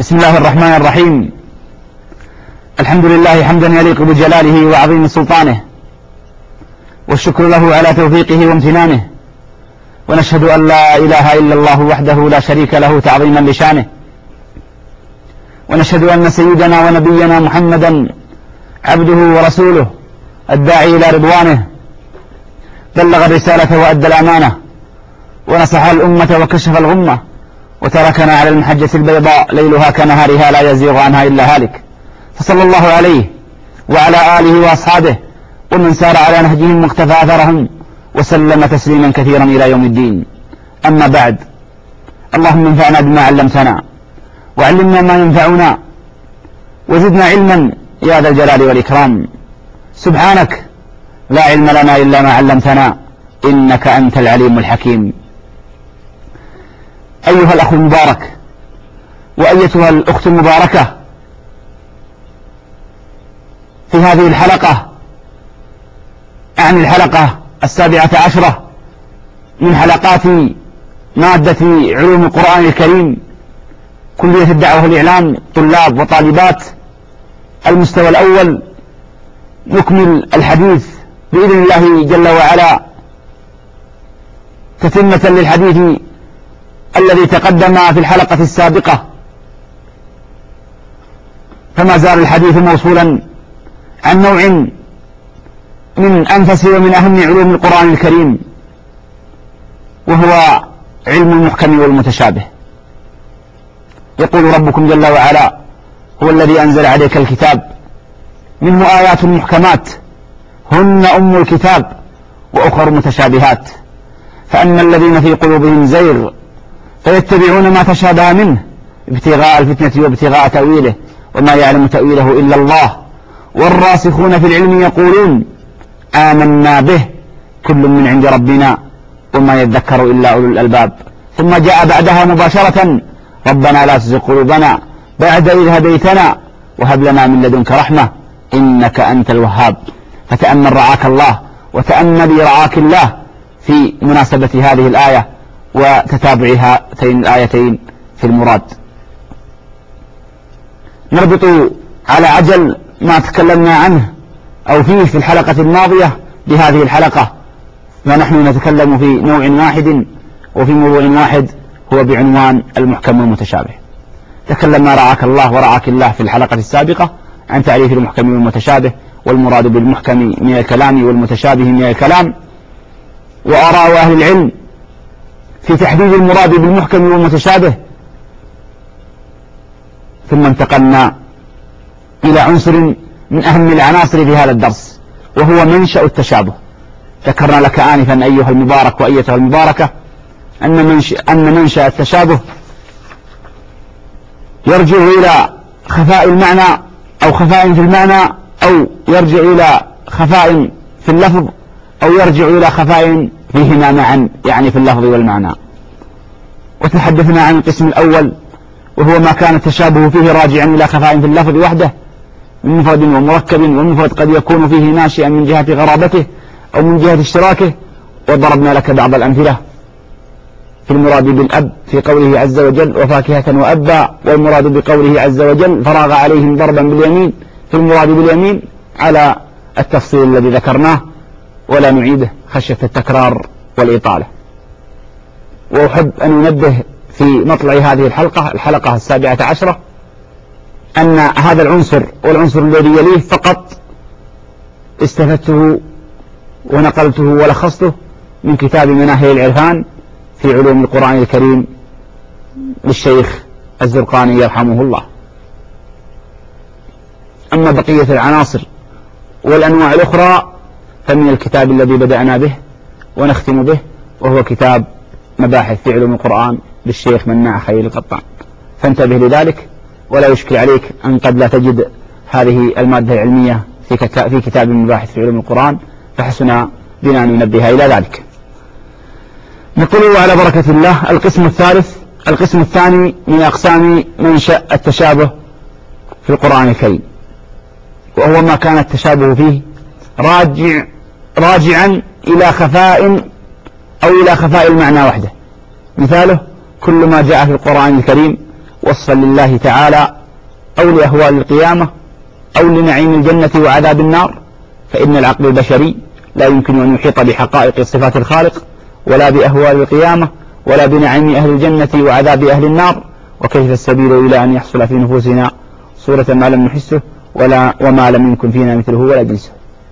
بسم الله الرحمن الرحيم. الحمد لله حمدا يليق بجلاله وعظيم سلطانه، والشكر له على توفيقه وامتنانه، ونشهد أن لا إله إلا الله وحده لا شريك له تعظيما لشانه، ونشهد أن سيدنا ونبينا محمدا عبده ورسوله الداعي إلى رضوانه، بلغ الرسالة وأدى الأمانة، ونصح الأمة وكشف الغمة، وتركنا على المحجة البيضاء ليلها كنهارها لا يزيغ عنها إلا هالك. فصلى الله عليه وعلى آله وأصحابه ومن سار على نهجهم واقتفى أثرهم وسلم تسليما كثيرا إلى يوم الدين. أما بعد، اللهم انفعنا بما علمتنا وعلمنا ما ينفعنا وزدنا علما يا ذا الجلال والإكرام. سبحانك لا علم لنا إلا ما علمتنا إنك أنت العليم الحكيم. أيها الأخ المبارك وأيتها الأخت المباركة، في هذه الحلقة عن الحلقة 17 من حلقات مادة علوم القرآن الكريم، كلية الدعوة والإعلام، طلاب وطالبات المستوى الأول، نكمل الحديث بإذن الله جل وعلا تتمة للحديث الذي تقدم في الحلقة السابقة، فما زال الحديث موصولا عن نوع من أنفس ومن أهم علوم القرآن الكريم، وهو علم المحكم والمتشابه. يقول ربكم جل وعلا: هو الذي أنزل عليك الكتاب منه آيات محكمات هن أم الكتاب وأخر متشابهات، فأما الذين في قلوبهم زيغ فيتبعون ما تشابه منه ابتغاء الفتنة وابتغاء تأويله وما يعلم تأويله إلا الله، والراسخون في العلم يقولون آمنا به كل من عند ربنا وما يذكر إلا أولو الألباب. ثم جاء بعدها مباشرة: ربنا لا تزغ قلوبنا بعد إذ هديتنا وهب لنا من لدنك رحمة إنك أنت الوهاب. فتأمل رعاك الله وتأمل رعاك الله في مناسبة هذه الآية وتتابع هاتين الآيتين في المراد. نربط على عجل ما تكلمنا عنه أو فيه في الحلقة الماضية بهذه الحلقة، ونحن نتكلم في نوع واحد وفي موضوع واحد، هو بعنوان المحكم والمتشابه. تكلمنا رعاك الله ورعاك الله في الحلقة السابقة عن تعريف المحكم والمتشابه، والمراد بالمحكم من الكلام والمتشابه من الكلام، وآراء أهل العلم في تحديد المراد بالمحكم والمتشابه. ثم انتقلنا إلى عنصر من أهم العناصر في هذا الدرس، وهو منشأ التشابه. ذكرنا لك آنفا أيها المبارك وأيتها المباركة أن منشأ التشابه يرجع إلى خفاء المعنى أو خفاء في المعنى، أو يرجع إلى خفاء في اللفظ، أو يرجع إلى خفاء فيهما معا، يعني في اللفظ والمعنى. وتحدثنا عن القسم الأول، وهو ما كان التشابه فيه راجعا إلى خفاء في اللفظ وحده من مفرد ومركب، والمفرد قد يكون فيه ناشئا من جهة غرابته أو من جهة اشتراكه. وضربنا لك بعض الأمثلة في المراد بالأب في قوله عز وجل: وفاكهة وأبا، والمراد بقوله عز وجل: فراغ عليهم ضربا باليمين، في المراد باليمين على التفصيل الذي ذكرناه ولا نعيده خشية التكرار والإطالة. وأحب أن أنبه في مطلع هذه الحلقة 17 أن هذا العنصر والعنصر الذي يليه فقط استفدته ونقلته ولخصته من كتاب مناهل العرفان في علوم القرآن الكريم للشيخ الزرقاني يرحمه الله. أما بقية العناصر والأنواع الأخرى فمن الكتاب الذي بدأنا به ونختم به، وهو كتاب مباحث في علوم القرآن للشيخ مناع خليل القطان، فانتبه لذلك، ولا يشكل عليك أن قد لا تجد هذه المادة العلمية في كتاب مباحث في علوم القرآن، فحسنا بنا أن ننبه إلى ذلك. نقول على بركة الله القسم الثاني من أقسام منشأ التشابه في القرآن الكريم، وهو ما كان التشابه فيه راجعا إلى خفاء أو إلى خفاء المعنى وحده. مثاله: كل ما جاء في القرآن الكريم وصفا لله تعالى أو لأهوال القيامة أو لنعيم الجنة وعذاب النار، فإن العقل البشري لا يمكن أن يحيط بحقائق صفات الخالق ولا بأهوال القيامة ولا بنعيم أهل الجنة وعذاب أهل النار، وكيف السبيل إلى أن يحصل في نفوسنا صورة ما لم نحسه وما لم يكن فينا مثله ولا جنسه.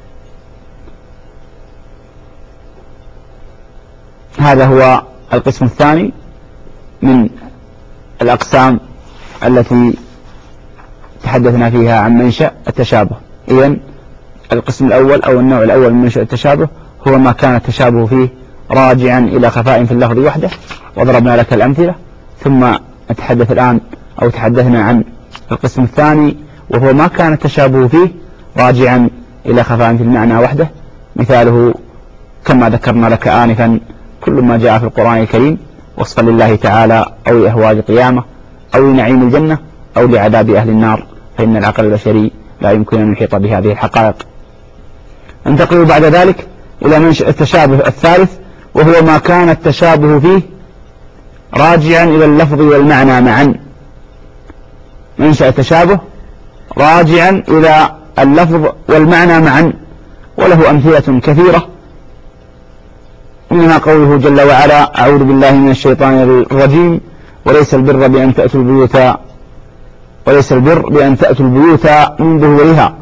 هذا هو القسم الثاني من الأقسام التي تحدثنا فيها عن منشأ التشابه. إذن القسم الأول أو النوع الأول من منشأ التشابه هو ما كان التشابه فيه راجعا إلى خفاء في اللفظ وحده، وضربنا لك الأمثلة. ثم نتحدث الآن أو تحدثنا عن القسم الثاني وهو ما كان التشابه فيه راجعا إلى خفاء في المعنى وحده، مثاله كما ذكرنا لك آنفا كل ما جاء في القرآن الكريم وصفا لله تعالى أو لأهوال القيامة أو لنعيم الجنة أو لعذاب أهل النار، فإن العقل البشري لا يمكن أن يحيط بهذه الحقائق. انتقل بعد ذلك إلى منشأ التشابه الثالث وهو ما كان التشابه فيه راجعا إلى اللفظ والمعنى معا. منشأ التشابه راجعا إلى اللفظ والمعنى معا، وله أمثلة كثيرة، منها قوله جل وعلا: أعوذ بالله من الشيطان الرجيم: وليس البر بأن تأتوا البيوت من ظهورها.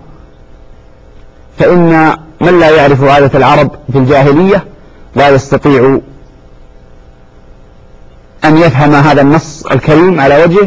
فإن من لا يعرف عادة العرب في الجاهلية لا يستطيع أن يفهم هذا النص الكريم على وجهه،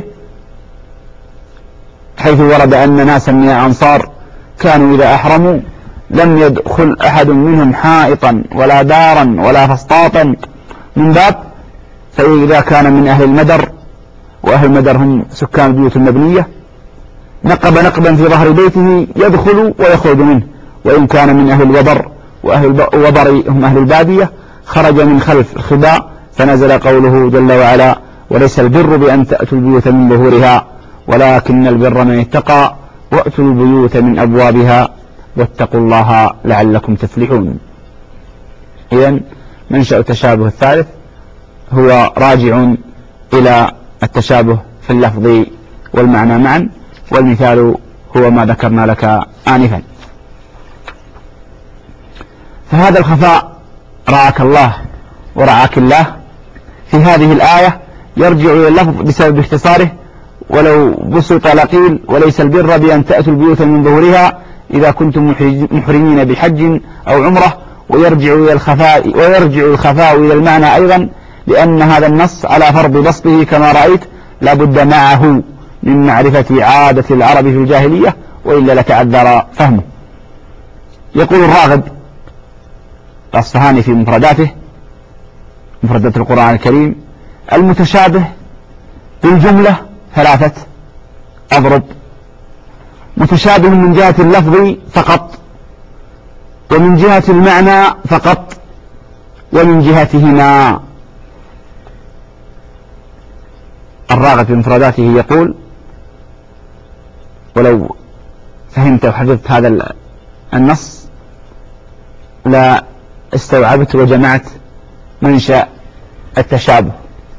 حيث ورد أن ناسا من الأنصار كانوا إذا أحرموا لم يدخل أحد منهم حائطا ولا دارا ولا فسطاطا من باب، فإذا كان من أهل المدر، وأهل المدر هم سكان البيوت المبنية، نقب نقبا في ظهر بيته يدخل ويخرج منه، وإن كان من أهل الوبر، وأهل الوبر هم أهل البادية، خرج من خلف الخباء، فنزل قوله جل وعلا: وليس البر بأن تأتوا البيوت من ظهورها ولكن البر من اتقى وأتوا البيوت من أبوابها واتقوا الله لعلكم تفلحون. إذن منشأ التشابه الثالث هو راجع إلى التشابه في اللفظ والمعنى معا، والمثال هو ما ذكرنا لك آنفا. فهذا الخفاء رعاك الله ورعاك الله في هذه الآية يرجع إلى اللفظ بسبب اختصاره، ولو بسط لقيل: وليس البر بأن تأتوا البيوت من ظهورها إذا كنتم محرمين بحج أو عمرة، ويرجع الخفاء إلى المعنى أيضا، لأن هذا النص على فرض بسطه كما رأيت لا بد معه من معرفة عادة العرب في الجاهلية، وإلا لتعذر فهمه. يقول الراغب الأصفهاني في مفردات القرآن الكريم: المتشابه بالجملة ثلاثة أضرب: متشابه من جهة اللفظ فقط، ومن جهة المعنى فقط، ومن جهتهما. الراغب في مفرداته يقول: ولو فهمت وحفظت هذا النص لا استوعبت وجمعت منشأ التشابه.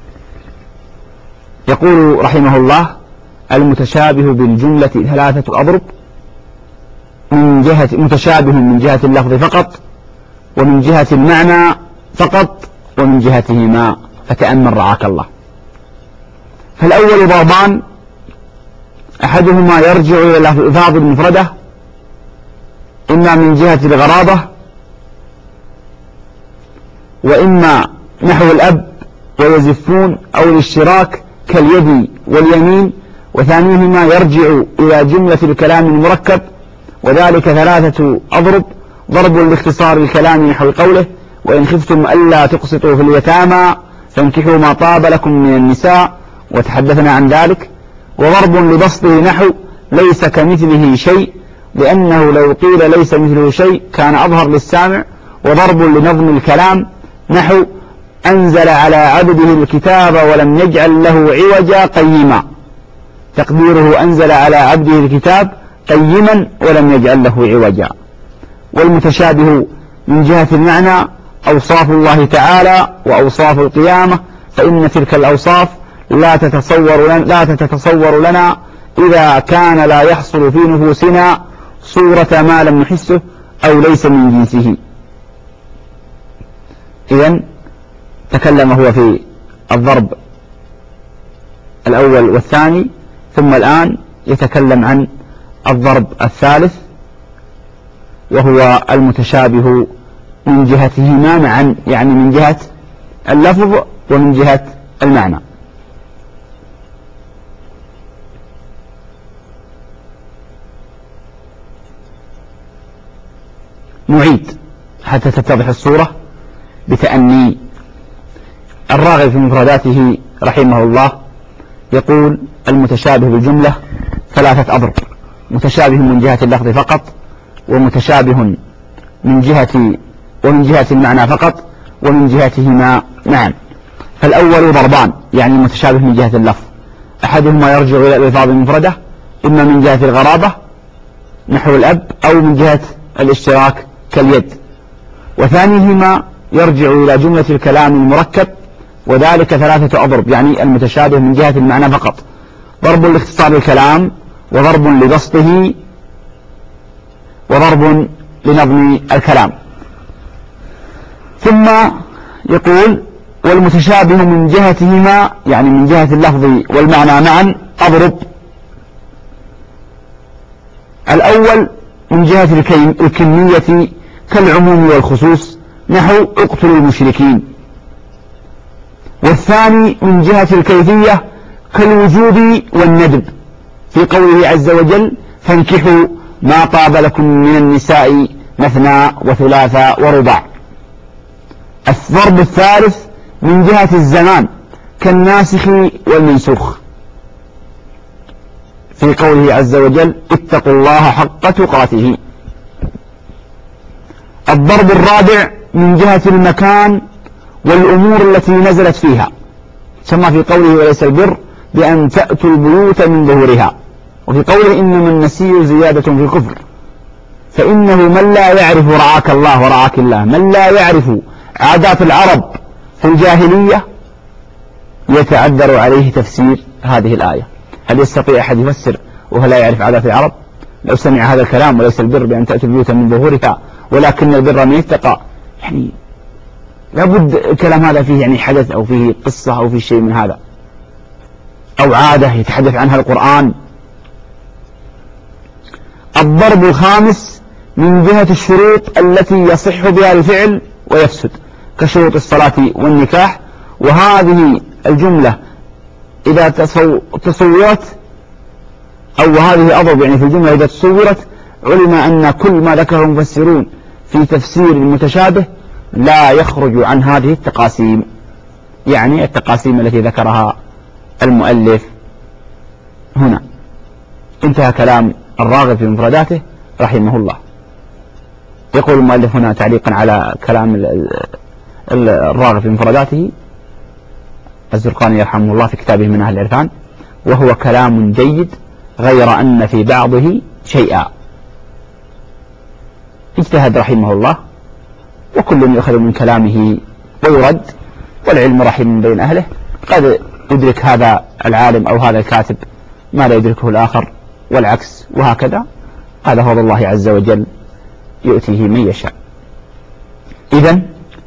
يقول رحمه الله: المتشابه بالجملة ثلاثة أضرب: متشابه من جهة اللفظ فقط، ومن جهة المعنى فقط، ومن جهتهما. فتأمل رعاك الله. فالأول ضربان: أحدهما يرجع إلى الألفاظ المفردة، إما من جهة الغرابة، وإما نحو الأب ويزفون أو الاشتراك كاليد واليمين، وثانيهما يرجع إلى جملة الكلام المركب، وذلك ثلاثة أضرب: ضرب لاختصار الكلام نحو قوله: وإن خفتم ألا تقسطوا في اليتامى فانكحوا ما طاب لكم من النساء، وتحدثنا عن ذلك. وضرب لبسطه نحو: ليس كمثله شيء، لأنه لو قيل ليس مثله شيء كان أظهر للسامع. وضرب لنظم الكلام نحو: أنزل على عبده الكتاب ولم يجعل له عوجا قيما، تقديره: أنزل على عبده الكتاب قيما ولم يجعل له عوجا. والمتشابه من جهة المعنى أوصاف الله تعالى وأوصاف القيامة، فإن تلك الأوصاف لا تتصور لنا إذا كان لا يحصل في نفوسنا صورة ما لم نحسه أو ليس من جنسه. إذن تكلم هو في الضرب الأول والثاني، ثم الآن يتكلم عن الضرب الثالث وهو المتشابه من جهتهما معا، يعني من جهة اللفظ ومن جهة المعنى. نعيد حتى تتضح الصورة بتأني. الراغب في مفرداته رحمه الله يقول المتشابه بالجملة ثلاثة أضرب: متشابه من جهة اللفظ فقط، ومتشابه من جهة المعنى فقط، ومن جهتهما معا. فالأول ضربان، يعني متشابه من جهة اللفظ، أحدهما يرجع إلى الألفاظ المفردة إما من جهة الغرابة نحو الأب، أو من جهة الاشتراك كاليد، وثانيهما يرجع إلى جملة الكلام المركب، وذلك ثلاثة أضرب، يعني المتشابه من جهة المعنى فقط: ضرب لاختصار الكلام، وضرب لبسطه، وضرب لنظم الكلام. ثم يقول والمتشابه من جهتهما، يعني من جهة اللفظ والمعنى معا، أضرب. الأول من جهة الكمية كالعموم والخصوص نحو اقتلوا المشركين، والثاني من جهة الكيفية كالوجوب والندب في قوله عز وجل فانكحوا ما طاب لكم من النساء مثنى وثلاث ورباع. الضرب الثالث من جهة الزمان كالناسخ والمنسوخ في قوله عز وجل اتقوا الله حق تقاته. الضرب الرابع من جهة المكان والأمور التي نزلت فيها، كما في قوله وليس البر بأن تأتوا البيوت من ظهورها، وفي قوله إنما النسيء زيادة في الكفر، فإنه من لا يعرف رعاك الله ورعاك الله، من لا يعرف عادات العرب في الجاهلية يتعذر عليه تفسير هذه الآية. هل يستطيع أحد يفسر وهو لا يعرف عادات العرب؟ لو سمع هذا الكلام وليس البر بأن تأتوا البيوت من ظهورها ولكن البر من اتقى، يعني لابد الكلام هذا فيه يعني حدث أو فيه قصة أو فيه شيء من هذا، أو عادة يتحدث عنها القرآن. الضرب الخامس من جهة الشروط التي يصح بها الفعل ويفسد كشروط الصلاة والنكاح، وهذه الجملة إذا تصورت، أو هذه أضرب يعني في الجملة إذا تصورت علم أن كل ما ذكره المفسرون في تفسير المتشابه لا يخرج عن هذه التقاسيم، يعني التقاسيم التي ذكرها المؤلف هنا. انتهى كلام الراغب في مفرداته رحمه الله. يقول المؤلف هنا تعليقا على كلام الراغب في مفرداته الزرقاني رحمه الله في كتابه من أهل العرفان: وهو كلام جيد غير أن في بعضه شيئا. اجتهد رحمه الله، وكل يؤخذ من كلامه ويرد، والعلم رحم بين أهله، قد يدرك هذا العالم أو هذا الكاتب ما لا يدركه الآخر والعكس، وهكذا. هذا فضل الله عز وجل يؤتيه من يشاء. إذن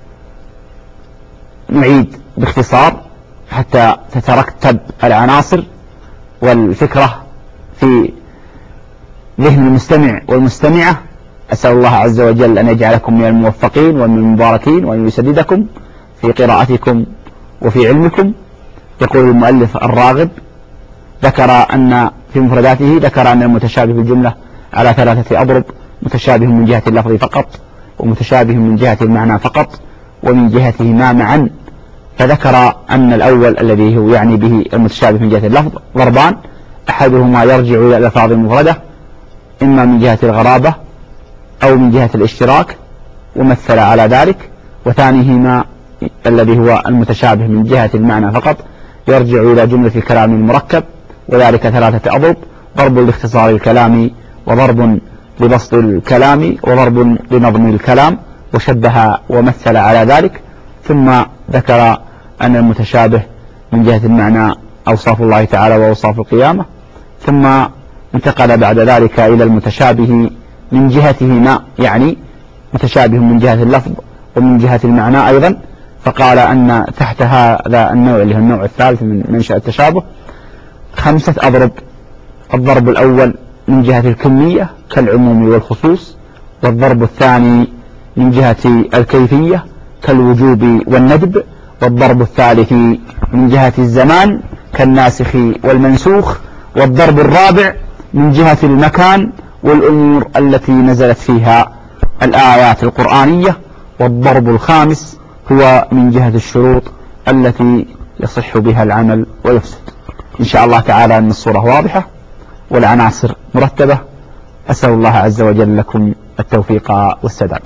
نعيد باختصار حتى تترتب العناصر والفكرة في ذهن المستمع والمستمعة. أسأل الله عز وجل أن يجعلكم من الموفقين ومن المباركين، وأن يسددكم في قراءتكم وفي علمكم. يقول المؤلف الراغب ذكر أن في مفرداته ذكر أن المتشابه بالجملة على ثلاثة أضرب: متشابه من جهة اللفظ فقط، ومتشابه من جهة المعنى فقط، ومن جهتهما معا. فذكر أن الأول الذي هو يعني به المتشابه من جهة اللفظ ضربان: أحدهما يرجع إلى الألفاظ المفردة إما من جهة الغرابة أو من جهة الاشتراك، ومثل على ذلك. وثانيهما الذي هو المتشابه من جهة المعنى فقط يرجع إلى جملة الكلام المركب، وذلك ثلاثة أضرب: ضرب لاختصار الكلام، وضرب لبسط الكلام، وضرب لنظم الكلام، وشبه ومثل على ذلك. ثم ذكر أن المتشابه من جهة المعنى أوصاف الله تعالى وأوصاف القيامة، ثم انتقل بعد ذلك إلى المتشابه من جهتهما، يعني متشابه من جهة اللفظ ومن جهة المعنى أيضا. فقال أن تحت هذا النوع اللي هو النوع الثالث من منشأ التشابه 5 أضرب. الضرب الأول من جهة الكمية كالعموم والخصوص، والضرب الثاني من جهة الكيفية كالوجوب والندب، والضرب الثالث من جهة الزمان كالناسخ والمنسوخ، والضرب الرابع من جهة المكان والأمور التي نزلت فيها الآيات القرآنية، والضرب الخامس هو من جهة الشروط التي يصح بها العمل ويفسد. إن شاء الله تعالى أن الصورة واضحة والعناصر مرتبة. أسأل الله عز وجل لكم التوفيق والسداد.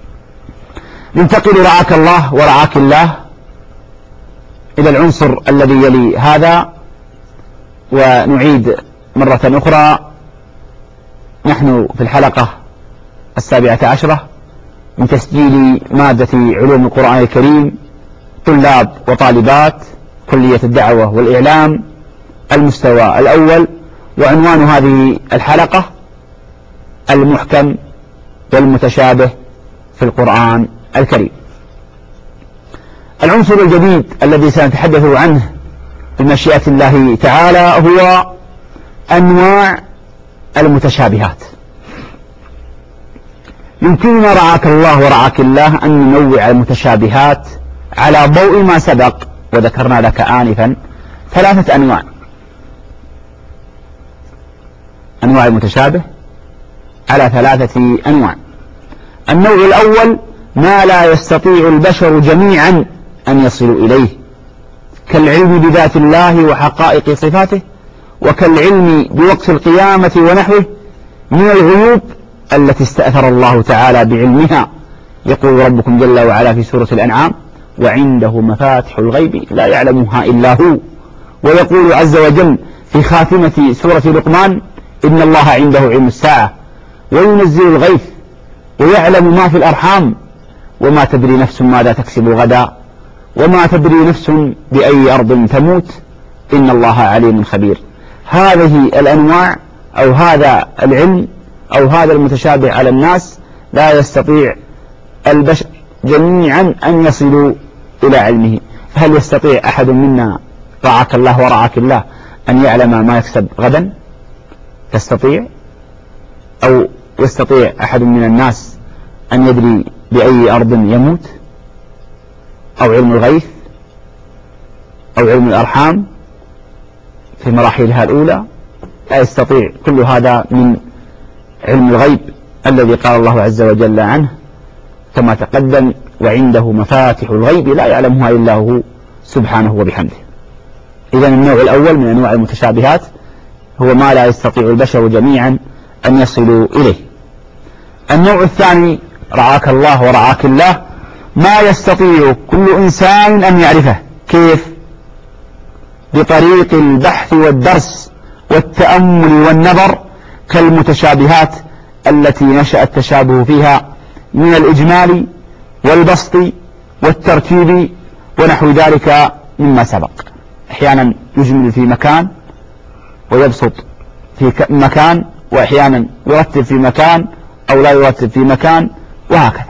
ننتقل رعاك الله ورعاك الله إلى العنصر الذي يلي هذا، ونعيد مرة أخرى. نحن في الحلقة 17 من تسجيل مادة علوم القرآن الكريم، طلاب وطالبات كلية الدعوة والإعلام المستوى الأول، وعنوان هذه الحلقة المحكم والمتشابه في القرآن الكريم. العنصر الجديد الذي سنتحدث عنه بمشيئة الله تعالى هو أنواع المتشابهات. يمكننا رعاك الله ورعاك الله أن ننوع المتشابهات على ضوء ما سبق وذكرنا لك آنفا 3 أنواع. أنواع المتشابه على 3 أنواع. النوع الأول ما لا يستطيع البشر جميعا أن يصلوا إليه، كالعلم بذات الله وحقائق صفاته، وكالعلم بوقت القيامة ونحوه من الغيوب التي استأثر الله تعالى بعلمها. يقول ربكم جل وعلا في سورة الأنعام: وعنده مفاتح الغيب لا يعلمها إلا هو. ويقول عز وجل في خاتمة سورة لقمان: إن الله عنده علم الساعة وينزل الغيث ويعلم ما في الأرحام وما تدري نفس ماذا تكسب غدا وما تدري نفس بأي أرض تموت إن الله عليم خبير. هذه الأنواع أو هذا العلم أو هذا المتشابه على الناس لا يستطيع البشر جميعا أن يصلوا إلى علمه. فهل يستطيع أحد منا رعاك الله ورعاك الله أن يعلم ما يكسب غدا؟ تستطيع؟ أو يستطيع أحد من الناس أن يدري بأي أرض يموت؟ أو علم الغيث أو علم الأرحام في مراحلها الأولى؟ لا يستطيع. كل هذا من علم الغيب الذي قال الله عز وجل عنه كما تقدم: وعنده مفاتح الغيب لا يعلمها إلا هو سبحانه وبحمده. إذن النوع الأول من أنواع المتشابهات هو ما لا يستطيع البشر جميعا أن يصلوا إليه. النوع الثاني رعاك الله ورعاك الله ما يستطيع كل إنسان أن يعرفه. كيف؟ بطريق البحث والدرس والتأمل والنظر، كالمتشابهات التي نشأ التشابه فيها من الإجمال والبسط والترتيب ونحو ذلك مما سبق. أحيانا يجمل في مكان ويبسط في مكان، وأحيانا يرتب في مكان أو لا يرتب في مكان، وهكذا.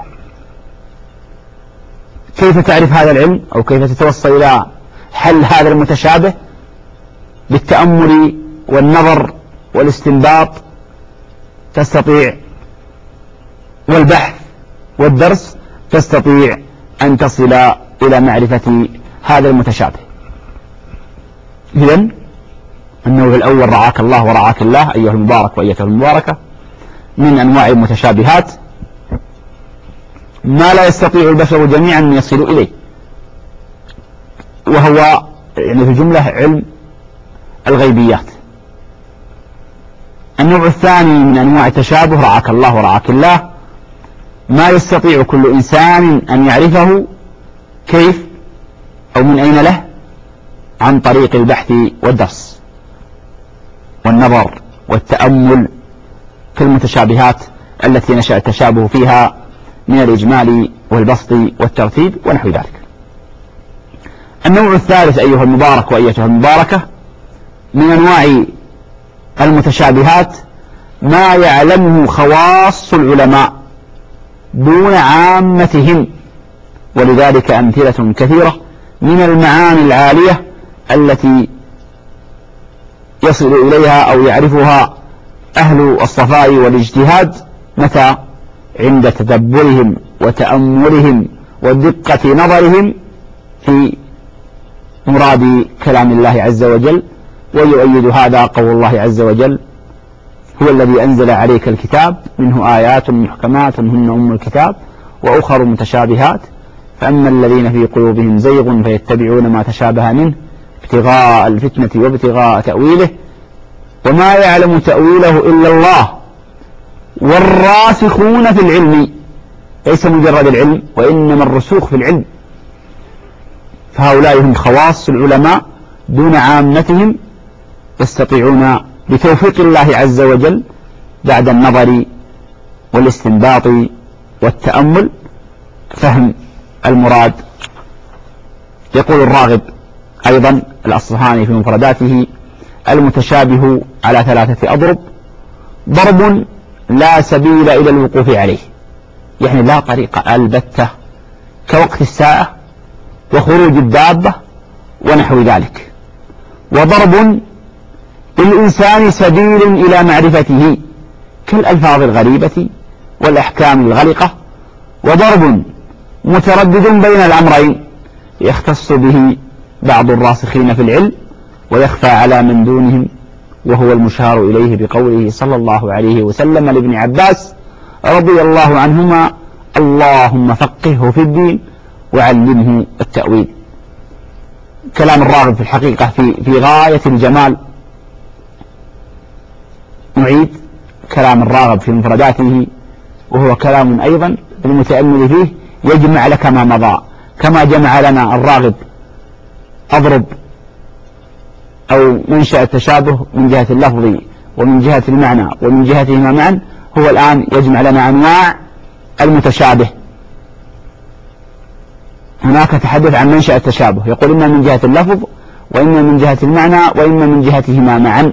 كيف تعرف هذا العلم أو كيف تتوصل إلى حل هذا المتشابه؟ بالتأمل والنظر والاستنباط تستطيع، والبحث والدرس تستطيع أن تصل إلى معرفة هذا المتشابه. إذن النوع الأول رعاك الله ورعاك الله أيها المبارك وأيتها المباركة من أنواع المتشابهات ما لا يستطيع البشر جميعا أن يصلوا إليه، وهو يعني في جملة علم الغيبيات. النوع الثاني من أنواع التشابه رعاك الله ورعاك الله ما يستطيع كل إنسان أن يعرفه. كيف أو من أين له؟ عن طريق البحث والدرس والنظر والتأمل كالمتشابهات التي نشأ التشابه فيها من الإجمال والبسط والترتيب ونحو ذلك. النوع الثالث أيها المبارك وأيتها المباركة من أنواع المتشابهات ما يعلمه خواص العلماء دون عامتهم، ولذلك أمثلة كثيرة من المعاني العالية التي يصل إليها أو يعرفها أهل الصفاء والاجتهاد متى؟ عند تدبرهم وتأملهم ودقة نظرهم في مراد كلام الله عز وجل. ويؤيد هذا قول الله عز وجل: هو الذي أنزل عليك الكتاب منه آيات محكمات هن أم الكتاب وأخر متشابهات فأما الذين في قلوبهم زيغ فيتبعون ما تشابه منه ابتغاء الفتنة وابتغاء تأويله وما يعلم تأويله إلا الله والراسخون في العلم، ليس مجرد العلم وإنما الرسوخ في العلم، فهؤلاء هم خواص العلماء دون عامتهم، يستطيعون بتوفيق الله عز وجل بعد النظر والاستنباط والتأمل فهم المراد. يقول الراغب أيضا الأصفهاني في مفرداته: المتشابه على 3 أضرب: ضرب لا سبيل إلى الوقوف عليه، يعني لا طريق البتة، كوقت الساعة وخروج الدابة ونحو ذلك. وضرب للإنسان سبيل إلى معرفته كالألفاظ الغريبة والأحكام الغلقة. وضرب متردد بين الأمرين يختص به بعض الراسخين في العلم ويخفى على من دونهم، وهو المشار إليه بقوله صلى الله عليه وسلم لابن عباس رضي الله عنهما: اللهم فقهه في الدين وعلمه التأويل. كلام الراغب في الحقيقة في غاية الجمال. نعيد كلام الراغب في مفرداته، وهو كلام أيضا المتأمل فيه يجمع لك ما مضى، كما جمع لنا الراغب أضرب أو منشأ التشابه من جهة اللفظ ومن جهة المعنى ومن جهتهما معا، هو الآن يجمع لنا أنواع المتشابه. هناك تحدث عن منشأ التشابه، يقول إما من جهة اللفظ وإما من جهة المعنى وإما من جهتهما معا،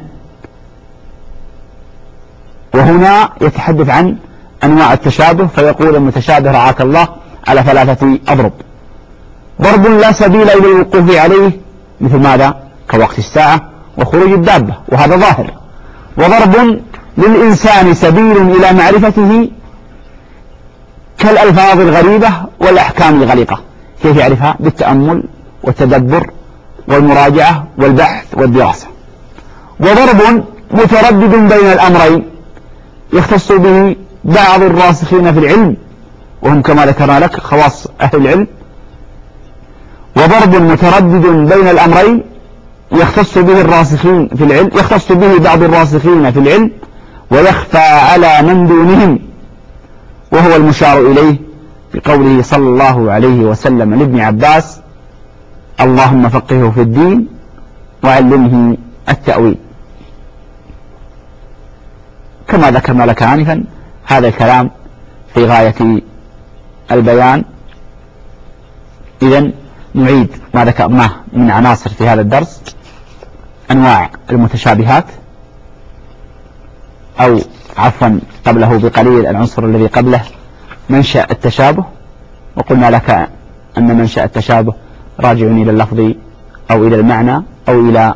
وهنا يتحدث عن أنواع التشابه فيقول المتشابه رعاك الله على 3 أضرب: ضرب لا سبيل إلى الوقوف عليه مثل ماذا؟ كوقت الساعة وخروج الدابة، وهذا ظاهر. وضرب للإنسان سبيل إلى معرفته كالألفاظ الغريبة والأحكام الغلقة، كيف يعرفها؟ بالتأمل والتدبر والمراجعة والبحث والدراسة. وضرب متردد بين الأمرين يختص به بعض الراسخين في العلم وهم كما ذكرنا لك خواص أهل العلم. وضرب متردد بين الأمرين يختص به الراسخين في العلم، يختص به بعض الراسخين في العلم ويخفى على من دونهم، وهو المشار إليه بقوله صلى الله عليه وسلم لابن عباس: اللهم فقهه في الدين وعلمه التأويل. كما ذكرنا لك آنفا هذا الكلام في غاية البيان. إذن نعيد ما ذكرناه من عناصر في هذا الدرس: أنواع المتشابهات، أو عفوا قبله بقليل العنصر الذي قبله منشأ التشابه، وقلنا لك أن منشأ التشابه راجع إلى اللفظ أو إلى المعنى أو إلى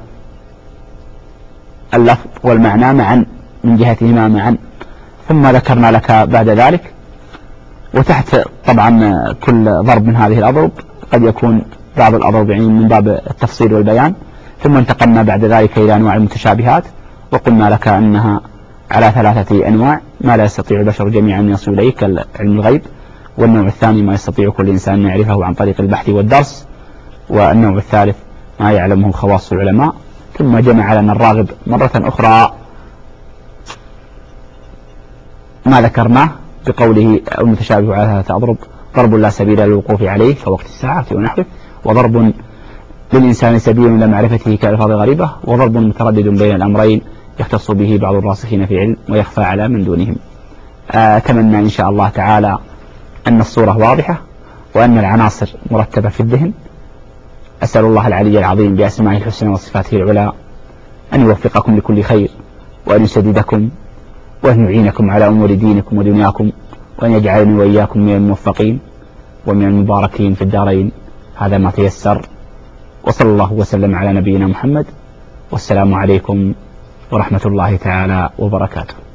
اللفظ والمعنى معا من جهتهما معا. ثم ذكرنا لك بعد ذلك، وتحت طبعا كل ضرب من هذه الأضرب قد يكون بعض الأضرب يعني من باب التفصيل والبيان. ثم انتقلنا بعد ذلك إلى أنواع المتشابهات، وقلنا لك أنها على 3 أنواع: ما لا يستطيع البشر جميعا أن يصل إليه كالعلم الغيب، والنوع الثاني ما يستطيع كل إنسان أن يعرفه عن طريق البحث والدرس، والنوع الثالث ما يعلمه خواص العلماء. ثم جمع لنا الراغب مرة أخرى ما ذكرناه بقوله المتشابه على 3 أضرب: ضرب لا سبيل للوقوف عليه كوقت الساعة ونحوه، وضرب للإنسان سبيل إلى معرفته كالألفاظ الغريبة، وضرب متردد بين الأمرين يختص به بعض الراسخين في العلم ويخفى على من دونهم. أتمنى إن شاء الله تعالى أن الصورة واضحة وأن العناصر مرتبة في الذهن. أسأل الله العلي العظيم بأسمائه الحسنى وصفاته العلى أن يوفقكم لكل خير، وأن يسددكم، وأن يعينكم على أمور دينكم ودنياكم، وأن يجعلني وإياكم من الموفقين ومن المباركين في الدارين. هذا ما تيسر، وصلى الله وسلم على نبينا محمد، والسلام عليكم ورحمة الله تعالى وبركاته.